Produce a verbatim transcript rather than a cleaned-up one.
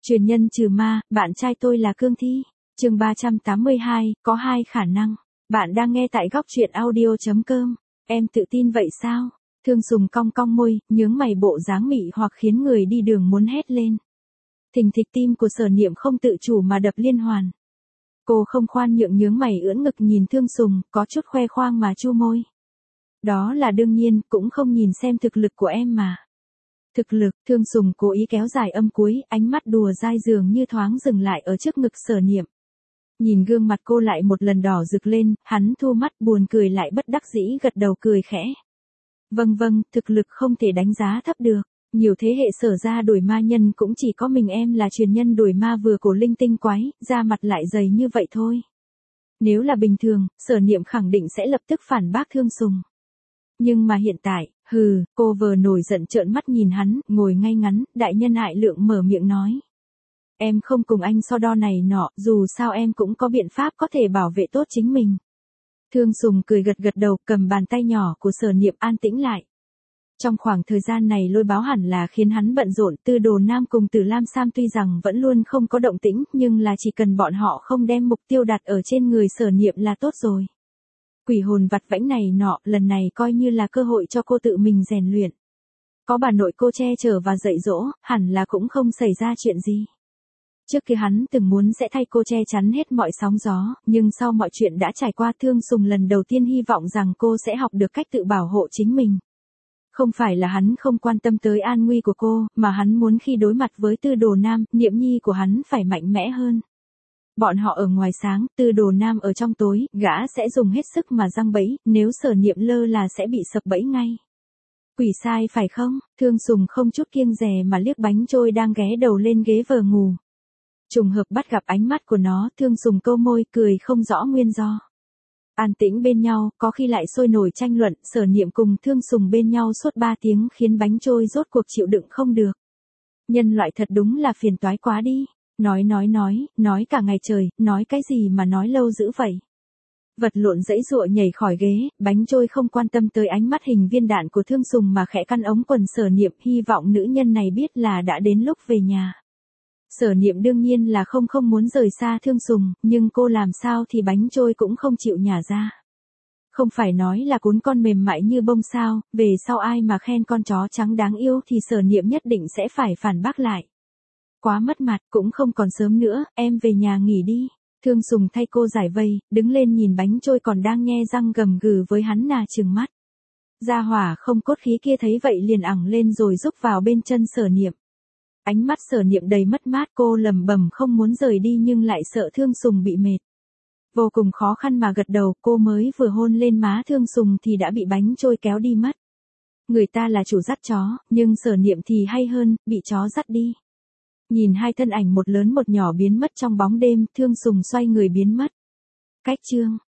Truyền nhân trừ ma, bạn trai tôi là cương thi. Chương ba trăm tám mươi hai, có hai khả năng. Bạn đang nghe tại góc truyện audio chấm com. Em tự tin vậy sao? Thương Sùng cong cong môi, nhướng mày bộ dáng mị hoặc khiến người đi đường muốn hét lên. Thình thịch tim của Sở Niệm không tự chủ mà đập liên hoàn. Cô không khoan nhượng nhướng mày ưỡn ngực nhìn Thương Sùng, có chút khoe khoang mà chu môi. Đó là đương nhiên, cũng không nhìn xem thực lực của em mà. Thực lực, Thương Sùng cố ý kéo dài âm cuối, ánh mắt đùa dai dường như thoáng dừng lại ở trước ngực Sở Niệm. Nhìn gương mặt cô lại một lần đỏ rực lên, hắn thu mắt buồn cười lại bất đắc dĩ gật đầu cười khẽ. Vâng vâng, thực lực không thể đánh giá thấp được. Nhiều thế hệ Sở ra đuổi ma nhân cũng chỉ có mình em là truyền nhân đuổi ma vừa cổ linh tinh quái, da mặt lại dày như vậy thôi. Nếu là bình thường, Sở Niệm khẳng định sẽ lập tức phản bác Thương Sùng. Nhưng mà hiện tại, hừ, cô vừa nổi giận trợn mắt nhìn hắn, ngồi ngay ngắn, đại nhân Hải Lượng mở miệng nói. Em không cùng anh so đo này nọ, dù sao em cũng có biện pháp có thể bảo vệ tốt chính mình. Thương Sùng cười gật gật đầu, cầm bàn tay nhỏ của Sở Niệm an tĩnh lại. Trong khoảng thời gian này Lôi Báo hẳn là khiến hắn bận rộn, Tư Đồ Nam cùng Tử Lam Sam tuy rằng vẫn luôn không có động tĩnh, nhưng là chỉ cần bọn họ không đem mục tiêu đặt ở trên người Sở Niệm là tốt rồi. Quỷ hồn vặt vãnh này nọ, lần này coi như là cơ hội cho cô tự mình rèn luyện. Có bà nội cô che chở và dạy dỗ, hẳn là cũng không xảy ra chuyện gì. Trước kia hắn từng muốn sẽ thay cô che chắn hết mọi sóng gió, nhưng sau mọi chuyện đã trải qua, Thương Sùng lần đầu tiên hy vọng rằng cô sẽ học được cách tự bảo hộ chính mình. Không phải là hắn không quan tâm tới an nguy của cô, mà hắn muốn khi đối mặt với Tư Đồ Nam, Niệm Nhi của hắn phải mạnh mẽ hơn. Bọn họ ở ngoài sáng, Tư Đồ Nam ở trong tối, gã sẽ dùng hết sức mà giăng bẫy, nếu Sở Niệm lơ là sẽ bị sập bẫy ngay. Quỷ sai phải không? Thương Sùng không chút kiêng dè mà liếc bánh trôi đang ghé đầu lên ghế vờ ngủ. Trùng hợp bắt gặp ánh mắt của nó, Thương Sùng câu môi cười không rõ nguyên do. An tĩnh bên nhau, có khi lại sôi nổi tranh luận, Sở Niệm cùng Thương Sùng bên nhau suốt ba tiếng khiến bánh trôi rốt cuộc chịu đựng không được. Nhân loại thật đúng là phiền toái quá đi. Nói nói nói, nói cả ngày trời, nói cái gì mà nói lâu dữ vậy. Vật lộn dãy dụa nhảy khỏi ghế, bánh trôi không quan tâm tới ánh mắt hình viên đạn của Thương Sùng mà khẽ căn ống quần Sở Niệm, hy vọng nữ nhân này biết là đã đến lúc về nhà. Sở Niệm đương nhiên là không không muốn rời xa Thương Sùng, nhưng cô làm sao thì bánh trôi cũng không chịu nhả ra. Không phải nói là cuốn con mềm mại như bông sao, về sau ai mà khen con chó trắng đáng yêu thì Sở Niệm nhất định sẽ phải phản bác lại. Quá mất mặt, cũng không còn sớm nữa, em về nhà nghỉ đi. Thương Sùng thay cô giải vây, đứng lên nhìn bánh trôi còn đang nhe răng gầm gừ với hắn nà trừng mắt. Gia hỏa không cốt khí kia thấy vậy liền ẳng lên rồi rúc vào bên chân Sở Niệm. Ánh mắt Sở Niệm đầy mất mát, cô lầm bầm không muốn rời đi nhưng lại sợ Thương Sùng bị mệt. Vô cùng khó khăn mà gật đầu, cô mới vừa hôn lên má Thương Sùng thì đã bị bánh trôi kéo đi mất. Người ta là chủ dắt chó, nhưng Sở Niệm thì hay hơn, bị chó dắt đi. Nhìn hai thân ảnh một lớn một nhỏ biến mất trong bóng đêm, Thương Sùng xoay người biến mất. Cách chương